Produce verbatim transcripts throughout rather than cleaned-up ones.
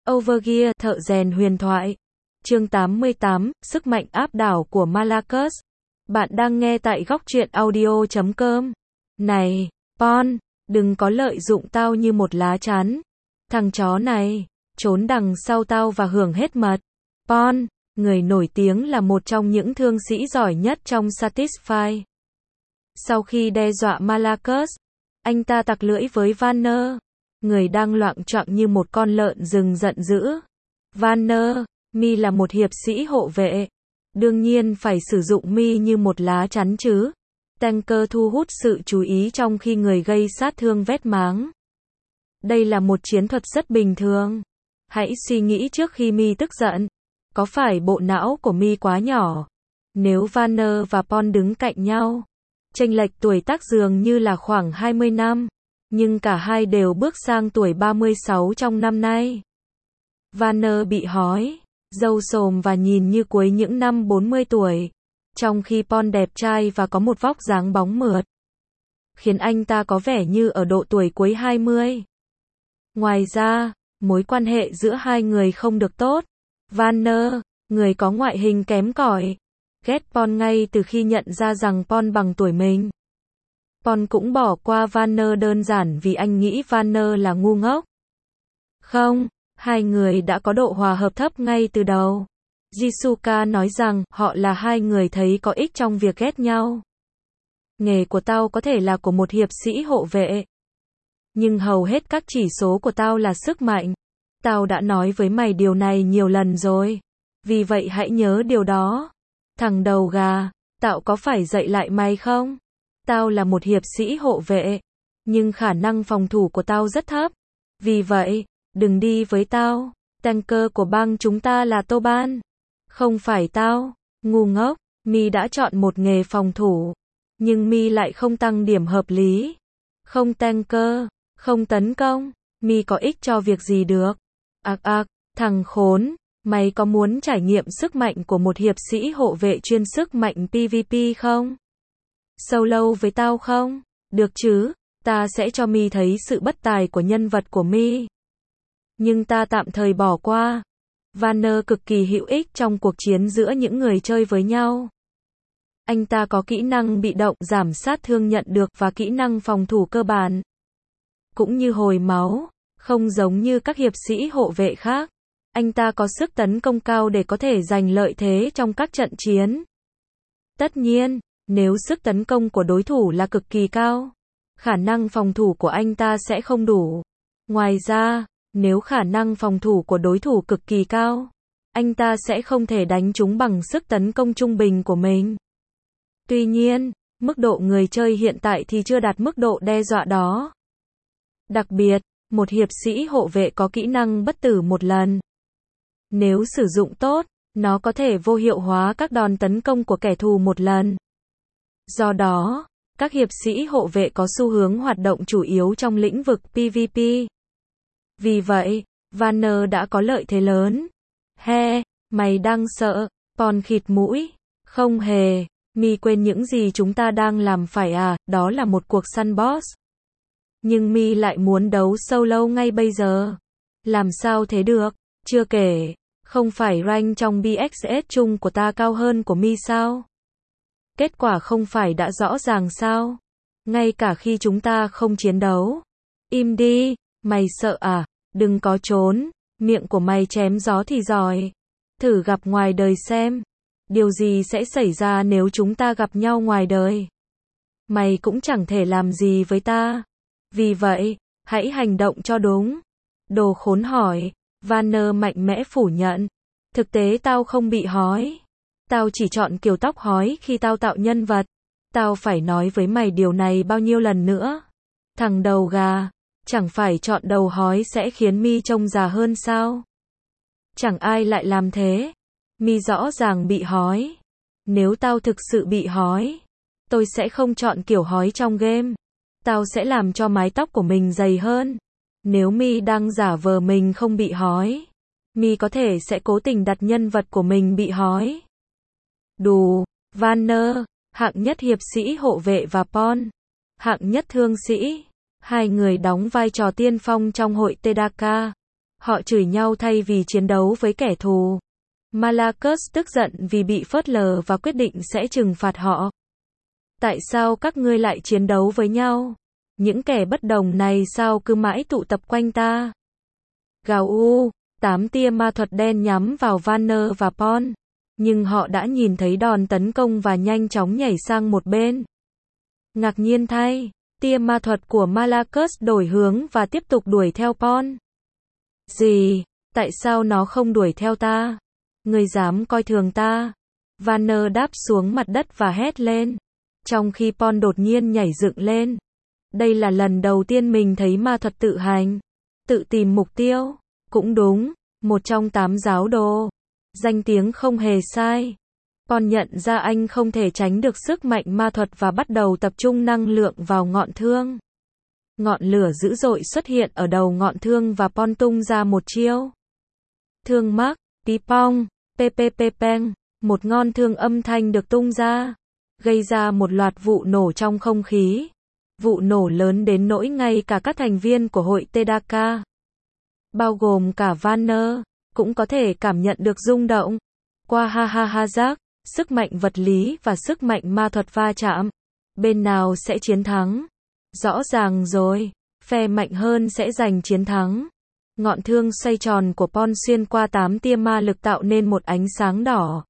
Overgear, thợ rèn huyền thoại. Chương tám mươi tám, sức mạnh áp đảo của Malakus. Bạn đang nghe tại góc truyện audio chấm com. Này, Pon, đừng có lợi dụng tao như một lá chắn. Thằng chó này, trốn đằng sau tao và hưởng hết mật. Pon, người nổi tiếng là một trong những thương sĩ giỏi nhất trong Satisfy. Sau khi đe dọa Malakus, anh ta tặc lưỡi với Vanner, người đang loạng choạng như một con lợn rừng giận dữ. Vanner, mi là một hiệp sĩ hộ vệ. Đương nhiên phải sử dụng mi như một lá chắn chứ. Tanker thu hút sự chú ý trong khi người gây sát thương vét máng. Đây là một chiến thuật rất bình thường. Hãy suy nghĩ trước khi mi tức giận. Có phải bộ não của mi quá nhỏ? Nếu Vanner và Pon đứng cạnh nhau, chênh lệch tuổi tác dường như là khoảng hai mươi năm, nhưng cả hai đều bước sang tuổi ba mươi sáu trong năm nay. Vanner bị hói, râu xồm và nhìn như cuối những năm bốn mươi tuổi, trong khi Pon đẹp trai và có một vóc dáng bóng mượt, khiến anh ta có vẻ như ở độ tuổi cuối hai mươi. Ngoài ra, mối quan hệ giữa hai người không được tốt. Vanner, người có ngoại hình kém cỏi, ghét Pon ngay từ khi nhận ra rằng Pon bằng tuổi mình. Pon cũng bỏ qua Vanner đơn giản vì anh nghĩ Vanner là ngu ngốc. Không, hai người đã có độ hòa hợp thấp ngay từ đầu. Jisuka nói rằng họ là hai người thấy có ích trong việc ghét nhau. Nghề của tao có thể là của một hiệp sĩ hộ vệ, nhưng hầu hết các chỉ số của tao là sức mạnh. Tao đã nói với mày điều này nhiều lần rồi, vì vậy hãy nhớ điều đó. Thằng đầu gà, tao có phải dạy lại mày không? Tao là một hiệp sĩ hộ vệ, nhưng khả năng phòng thủ của tao rất thấp. Vì vậy, đừng đi với tao. Tanker của bang chúng ta là Toban, không phải tao. Ngu ngốc, mi đã chọn một nghề phòng thủ, nhưng mi lại không tăng điểm hợp lý. Không tanker, không tấn công, mi có ích cho việc gì được? Ác ác, thằng khốn, mày có muốn trải nghiệm sức mạnh của một hiệp sĩ hộ vệ chuyên sức mạnh pê vê pê không? Solo với tao không? Được chứ, ta sẽ cho mi thấy sự bất tài của nhân vật của mi. Nhưng ta tạm thời bỏ qua. Vanner cực kỳ hữu ích trong cuộc chiến giữa những người chơi với nhau. Anh ta có kỹ năng bị động giảm sát thương nhận được và kỹ năng phòng thủ cơ bản, cũng như hồi máu. Không giống như các hiệp sĩ hộ vệ khác, anh ta có sức tấn công cao để có thể giành lợi thế trong các trận chiến. Tất nhiên, nếu sức tấn công của đối thủ là cực kỳ cao, khả năng phòng thủ của anh ta sẽ không đủ. Ngoài ra, nếu khả năng phòng thủ của đối thủ cực kỳ cao, anh ta sẽ không thể đánh chúng bằng sức tấn công trung bình của mình. Tuy nhiên, mức độ người chơi hiện tại thì chưa đạt mức độ đe dọa đó. Đặc biệt, một hiệp sĩ hộ vệ có kỹ năng bất tử một lần. Nếu sử dụng tốt, nó có thể vô hiệu hóa các đòn tấn công của kẻ thù một lần. Do đó, các hiệp sĩ hộ vệ có xu hướng hoạt động chủ yếu trong lĩnh vực pê vê pê. Vì vậy, Vanner đã có lợi thế lớn. He, mày đang sợ? Pon khịt mũi. Không hề, mi quên những gì chúng ta đang làm phải à, đó là một cuộc săn boss. Nhưng mi lại muốn đấu solo ngay bây giờ. Làm sao thế được? Chưa kể, không phải rank trong bê ích ét chung của ta cao hơn của mi sao? Kết quả không phải đã rõ ràng sao? Ngay cả khi chúng ta không chiến đấu. Im đi, mày sợ à? Đừng có trốn, miệng của mày chém gió thì giỏi. Thử gặp ngoài đời xem. Điều gì sẽ xảy ra nếu chúng ta gặp nhau ngoài đời? Mày cũng chẳng thể làm gì với ta. Vì vậy, hãy hành động cho đúng. Đồ khốn hỏi. Vanner mạnh mẽ phủ nhận. Thực tế tao không bị hói. Tao chỉ chọn kiểu tóc hói khi tao tạo nhân vật. Tao phải nói với mày điều này bao nhiêu lần nữa? Thằng đầu gà, chẳng phải chọn đầu hói sẽ khiến mi trông già hơn sao? Chẳng ai lại làm thế. Mi rõ ràng bị hói. Nếu tao thực sự bị hói, tôi sẽ không chọn kiểu hói trong game. Tao sẽ làm cho mái tóc của mình dày hơn. Nếu mi đang giả vờ mình không bị hói, mi có thể sẽ cố tình đặt nhân vật của mình bị hói. Đủ. Vanner, hạng nhất hiệp sĩ hộ vệ và Pon, hạng nhất thương sĩ. Hai người đóng vai trò tiên phong trong hội Tedaka. Họ chửi nhau thay vì chiến đấu với kẻ thù. Malakos tức giận vì bị phớt lờ và quyết định sẽ trừng phạt họ. Tại sao các ngươi lại chiến đấu với nhau? Những kẻ bất đồng này sao cứ mãi tụ tập quanh ta? Gào u, tám tia ma thuật đen nhắm vào Vanner và Pon. Nhưng họ đã nhìn thấy đòn tấn công và nhanh chóng nhảy sang một bên. Ngạc nhiên thay, tia ma thuật của Malakos đổi hướng và tiếp tục đuổi theo Pon. Gì? Tại sao nó không đuổi theo ta? Ngươi dám coi thường ta? Vanner đáp xuống mặt đất và hét lên. Trong khi Pon đột nhiên nhảy dựng lên. Đây là lần đầu tiên mình thấy ma thuật tự hành. Tự tìm mục tiêu. Cũng đúng, một trong tám giáo đồ. Danh tiếng không hề sai. Pon nhận ra anh không thể tránh được sức mạnh ma thuật và bắt đầu tập trung năng lượng vào ngọn thương. Ngọn lửa dữ dội xuất hiện ở đầu ngọn thương và Pon tung ra một chiêu. Thương mắc, tí pong, pppeng, một ngọn thương âm thanh được tung ra, gây ra một loạt vụ nổ trong không khí. Vụ nổ lớn đến nỗi ngay cả các thành viên của hội Tedaka, bao gồm cả Vanner, cũng có thể cảm nhận được rung động. Qua ha ha ha giác, sức mạnh vật lý và sức mạnh ma thuật va chạm. Bên nào sẽ chiến thắng? Rõ ràng rồi, phe mạnh hơn sẽ giành chiến thắng. Ngọn thương xoay tròn của Pon xuyên qua tám tia ma lực tạo nên một ánh sáng đỏ.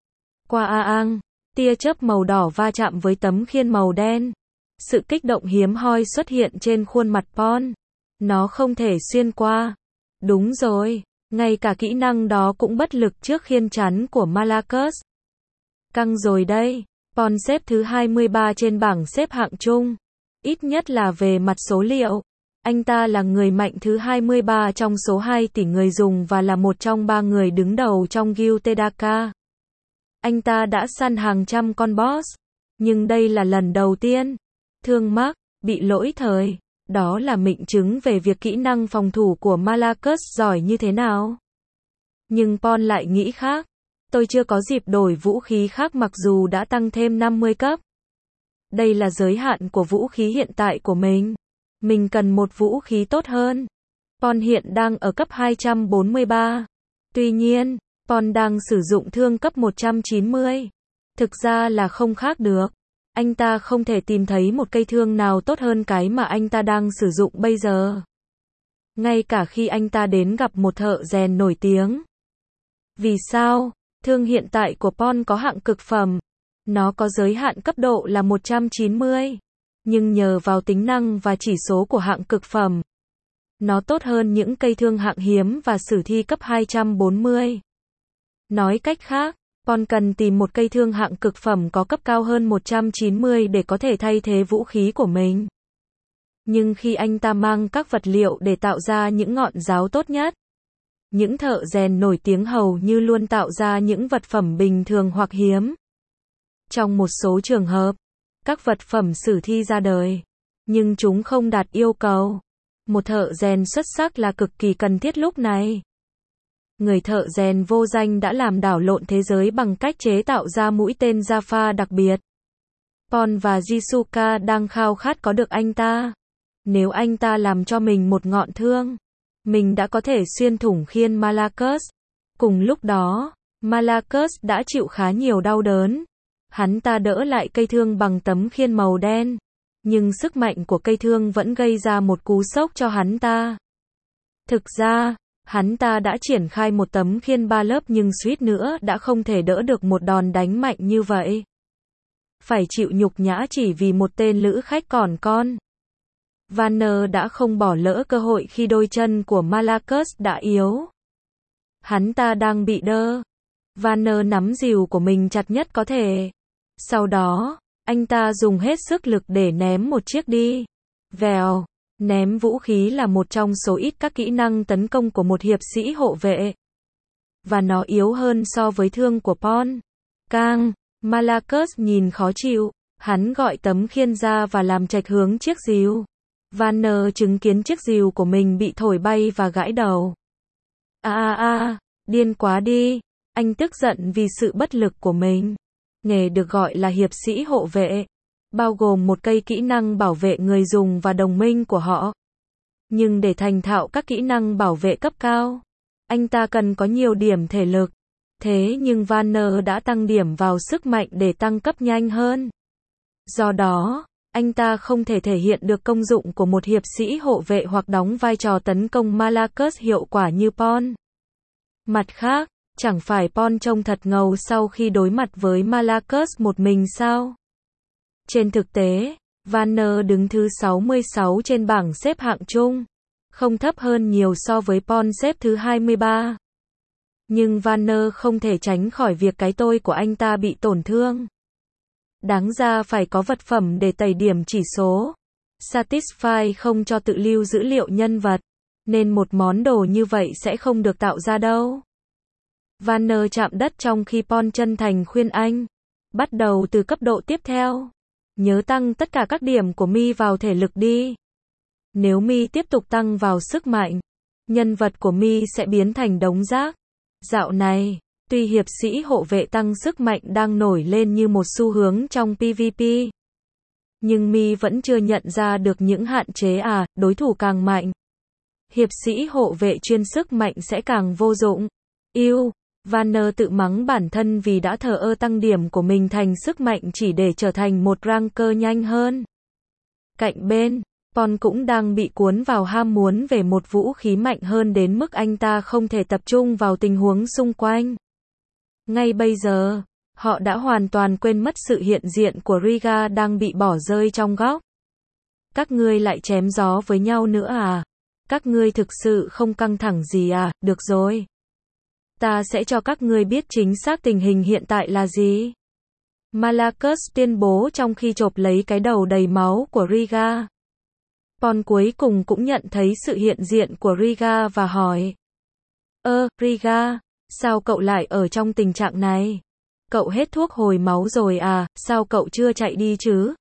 Qua a ang, tia chớp màu đỏ va chạm với tấm khiên màu đen. Sự kích động hiếm hoi xuất hiện trên khuôn mặt Pon. Nó không thể xuyên qua. Đúng rồi, ngay cả kỹ năng đó cũng bất lực trước khiên chắn của Malakos. Căng rồi đây, Pon xếp thứ hai mươi ba trên bảng xếp hạng chung. Ít nhất là về mặt số liệu. Anh ta là người mạnh thứ hai mươi ba trong số hai tỷ người dùng và là một trong ba người đứng đầu trong guild Tedaka. Anh ta đã săn hàng trăm con boss. Nhưng đây là lần đầu tiên. Thương mắc, bị lỗi thời. Đó là minh chứng về việc kỹ năng phòng thủ của Malakos giỏi như thế nào. Nhưng Pon lại nghĩ khác. Tôi chưa có dịp đổi vũ khí khác mặc dù đã tăng thêm năm mươi cấp. Đây là giới hạn của vũ khí hiện tại của mình. Mình cần một vũ khí tốt hơn. Pon hiện đang ở cấp hai trăm bốn mươi ba. Tuy nhiên, Pon đang sử dụng thương cấp một trăm chín mươi. Thực ra là không khác được. Anh ta không thể tìm thấy một cây thương nào tốt hơn cái mà anh ta đang sử dụng bây giờ. Ngay cả khi anh ta đến gặp một thợ rèn nổi tiếng. Vì sao? Thương hiện tại của Pon có hạng cực phẩm. Nó có giới hạn cấp độ là một trăm chín mươi. Nhưng nhờ vào tính năng và chỉ số của hạng cực phẩm, nó tốt hơn những cây thương hạng hiếm và sử thi cấp hai trăm bốn mươi. Nói cách khác, Pon cần tìm một cây thương hạng cực phẩm có cấp cao hơn một trăm chín mươi để có thể thay thế vũ khí của mình. Nhưng khi anh ta mang các vật liệu để tạo ra những ngọn giáo tốt nhất, những thợ rèn nổi tiếng hầu như luôn tạo ra những vật phẩm bình thường hoặc hiếm. Trong một số trường hợp, các vật phẩm sử thi ra đời, nhưng chúng không đạt yêu cầu. Một thợ rèn xuất sắc là cực kỳ cần thiết lúc này. Người thợ rèn vô danh đã làm đảo lộn thế giới bằng cách chế tạo ra mũi tên Jaffa đặc biệt. Pon và Jisuka đang khao khát có được anh ta. Nếu anh ta làm cho mình một ngọn thương, mình đã có thể xuyên thủng khiên Malakos. Cùng lúc đó, Malakos đã chịu khá nhiều đau đớn. Hắn ta đỡ lại cây thương bằng tấm khiên màu đen. Nhưng sức mạnh của cây thương vẫn gây ra một cú sốc cho hắn ta. Thực ra, hắn ta đã triển khai một tấm khiên ba lớp nhưng suýt nữa đã không thể đỡ được một đòn đánh mạnh như vậy. Phải chịu nhục nhã chỉ vì một tên lữ khách còn con. Vanner đã không bỏ lỡ cơ hội khi đôi chân của Malakos đã yếu. Hắn ta đang bị đơ. Vanner nắm rìu của mình chặt nhất có thể. Sau đó, anh ta dùng hết sức lực để ném một chiếc đi. Vèo, ném vũ khí là một trong số ít các kỹ năng tấn công của một hiệp sĩ hộ vệ. Và nó yếu hơn so với thương của Pon. Cang, Malakos nhìn khó chịu. Hắn gọi tấm khiên ra và làm chệch hướng chiếc rìu. Vanner chứng kiến chiếc rìu của mình bị thổi bay và gãi đầu. A a a, điên quá đi. Anh tức giận vì sự bất lực của mình. Nghề được gọi là hiệp sĩ hộ vệ, bao gồm một cây kỹ năng bảo vệ người dùng và đồng minh của họ. Nhưng để thành thạo các kỹ năng bảo vệ cấp cao, anh ta cần có nhiều điểm thể lực. Thế nhưng Vanner đã tăng điểm vào sức mạnh để tăng cấp nhanh hơn. Do đó, anh ta không thể thể hiện được công dụng của một hiệp sĩ hộ vệ hoặc đóng vai trò tấn công Malakas hiệu quả như Pawn. Mặt khác, chẳng phải Pawn trông thật ngầu sau khi đối mặt với Malakas một mình sao? Trên thực tế, Vanner đứng thứ sáu mươi sáu trên bảng xếp hạng chung, không thấp hơn nhiều so với Pawn xếp thứ hai mươi ba. Nhưng Vanner không thể tránh khỏi việc cái tôi của anh ta bị tổn thương. Đáng ra phải có vật phẩm để tẩy điểm chỉ số. Satisfy không cho tự lưu dữ liệu nhân vật, nên một món đồ như vậy sẽ không được tạo ra đâu. Vanner chạm đất trong khi Pawn chân thành khuyên anh. Bắt đầu từ cấp độ tiếp theo. Nhớ tăng tất cả các điểm của mi vào thể lực đi. Nếu mi tiếp tục tăng vào sức mạnh, nhân vật của mi sẽ biến thành đống rác. Dạo này, tuy hiệp sĩ hộ vệ tăng sức mạnh đang nổi lên như một xu hướng trong PvP, nhưng mi vẫn chưa nhận ra được những hạn chế à, đối thủ càng mạnh, hiệp sĩ hộ vệ chuyên sức mạnh sẽ càng vô dụng. Yêu, Vanner tự mắng bản thân vì đã thờ ơ tăng điểm của mình thành sức mạnh chỉ để trở thành một ranker nhanh hơn. Cạnh bên, Pawn cũng đang bị cuốn vào ham muốn về một vũ khí mạnh hơn đến mức anh ta không thể tập trung vào tình huống xung quanh. Ngay bây giờ, họ đã hoàn toàn quên mất sự hiện diện của Riga đang bị bỏ rơi trong góc. Các ngươi lại chém gió với nhau nữa à? Các ngươi thực sự không căng thẳng gì à? Được rồi. Ta sẽ cho các ngươi biết chính xác tình hình hiện tại là gì. Malakas tuyên bố trong khi chộp lấy cái đầu đầy máu của Riga. Pawn cuối cùng cũng nhận thấy sự hiện diện của Riga và hỏi. Ơ, Riga, sao cậu lại ở trong tình trạng này? Cậu hết thuốc hồi máu rồi à, sao cậu chưa chạy đi chứ?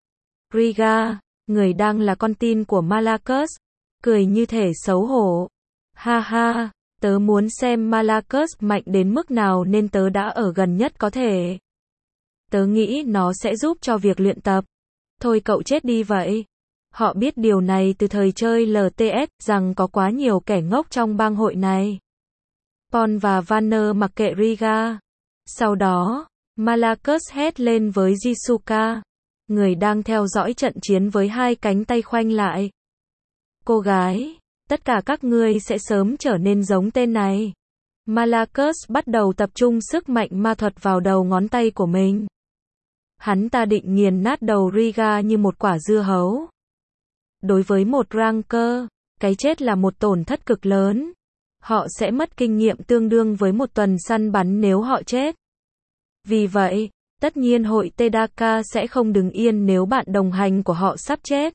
Riga, người đang là con tin của Malakas, cười như thể xấu hổ. Ha ha, tớ muốn xem Malakas mạnh đến mức nào nên tớ đã ở gần nhất có thể. Tớ nghĩ nó sẽ giúp cho việc luyện tập. Thôi cậu chết đi vậy. Họ biết điều này từ thời chơi lờ tê ét, rằng có quá nhiều kẻ ngốc trong bang hội này. Pawn và Vanner mặc kệ Riga. Sau đó, Malakas hét lên với Jisuka, người đang theo dõi trận chiến với hai cánh tay khoanh lại. Cô gái, tất cả các ngươi sẽ sớm trở nên giống tên này. Malakas bắt đầu tập trung sức mạnh ma thuật vào đầu ngón tay của mình. Hắn ta định nghiền nát đầu Riga như một quả dưa hấu. Đối với một ranker, cái chết là một tổn thất cực lớn. Họ sẽ mất kinh nghiệm tương đương với một tuần săn bắn nếu họ chết. Vì vậy, tất nhiên hội Tedaka sẽ không đứng yên nếu bạn đồng hành của họ sắp chết.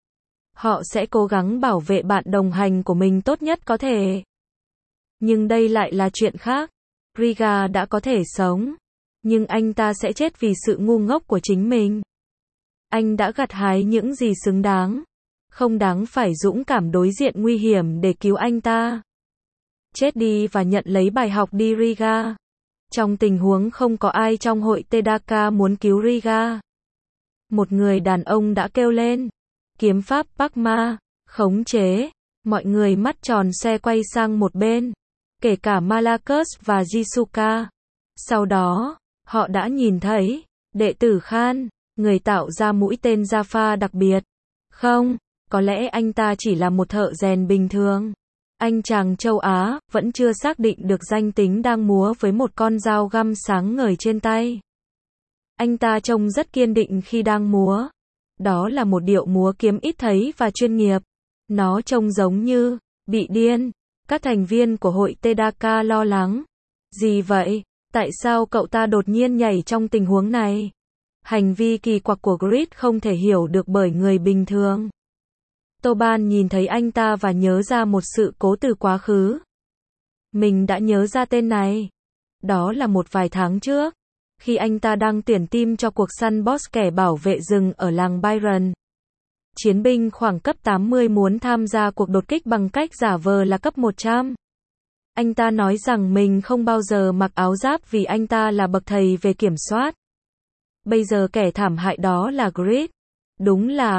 Họ sẽ cố gắng bảo vệ bạn đồng hành của mình tốt nhất có thể. Nhưng đây lại là chuyện khác. Riga đã có thể sống, nhưng anh ta sẽ chết vì sự ngu ngốc của chính mình. Anh đã gặt hái những gì xứng đáng. Không đáng phải dũng cảm đối diện nguy hiểm để cứu anh ta. Chết đi và nhận lấy bài học đi Riga. Trong tình huống không có ai trong hội Tedaka muốn cứu Riga, một người đàn ông đã kêu lên. Kiếm pháp Pakma, khống chế. Mọi người mắt tròn xe quay sang một bên, kể cả Malakas và Jisuka. Sau đó, họ đã nhìn thấy đệ tử Khan, người tạo ra mũi tên Jaffa đặc biệt. Không, có lẽ anh ta chỉ là một thợ rèn bình thường. Anh chàng châu Á vẫn chưa xác định được danh tính đang múa với một con dao găm sáng ngời trên tay. Anh ta trông rất kiên định khi đang múa. Đó là một điệu múa kiếm ít thấy và chuyên nghiệp. Nó trông giống như bị điên. Các thành viên của hội Tedaka lo lắng. Gì vậy? Tại sao cậu ta đột nhiên nhảy trong tình huống này? Hành vi kỳ quặc của Grid không thể hiểu được bởi người bình thường. Toban nhìn thấy anh ta và nhớ ra một sự cố từ quá khứ. Mình đã nhớ ra tên này. Đó là một vài tháng trước, khi anh ta đang tuyển team cho cuộc săn boss kẻ bảo vệ rừng ở làng Byron. Chiến binh khoảng cấp tám mươi muốn tham gia cuộc đột kích bằng cách giả vờ là cấp một trăm. Anh ta nói rằng mình không bao giờ mặc áo giáp vì anh ta là bậc thầy về kiểm soát. Bây giờ kẻ thảm hại đó là Grid. Đúng là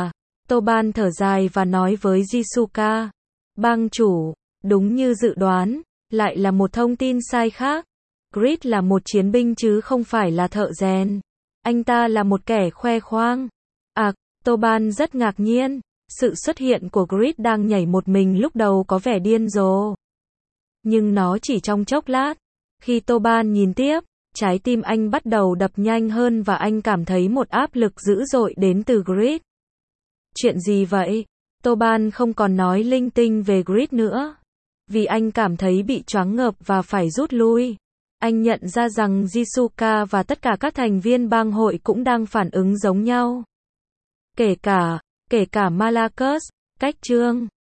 Toban thở dài và nói với Jisuka. Bang chủ, đúng như dự đoán, lại là một thông tin sai khác. Grid là một chiến binh chứ không phải là thợ rèn. Anh ta là một kẻ khoe khoang. À, Toban rất ngạc nhiên. Sự xuất hiện của Grid đang nhảy một mình lúc đầu có vẻ điên rồ. Nhưng nó chỉ trong chốc lát. Khi Toban nhìn tiếp, trái tim anh bắt đầu đập nhanh hơn và anh cảm thấy một áp lực dữ dội đến từ Grid. Chuyện gì vậy? Toban không còn nói linh tinh về Grid nữa. Vì anh cảm thấy bị choáng ngợp và phải rút lui. Anh nhận ra rằng Jisuka và tất cả các thành viên bang hội cũng đang phản ứng giống nhau. Kể cả, kể cả Malakus, cách chương.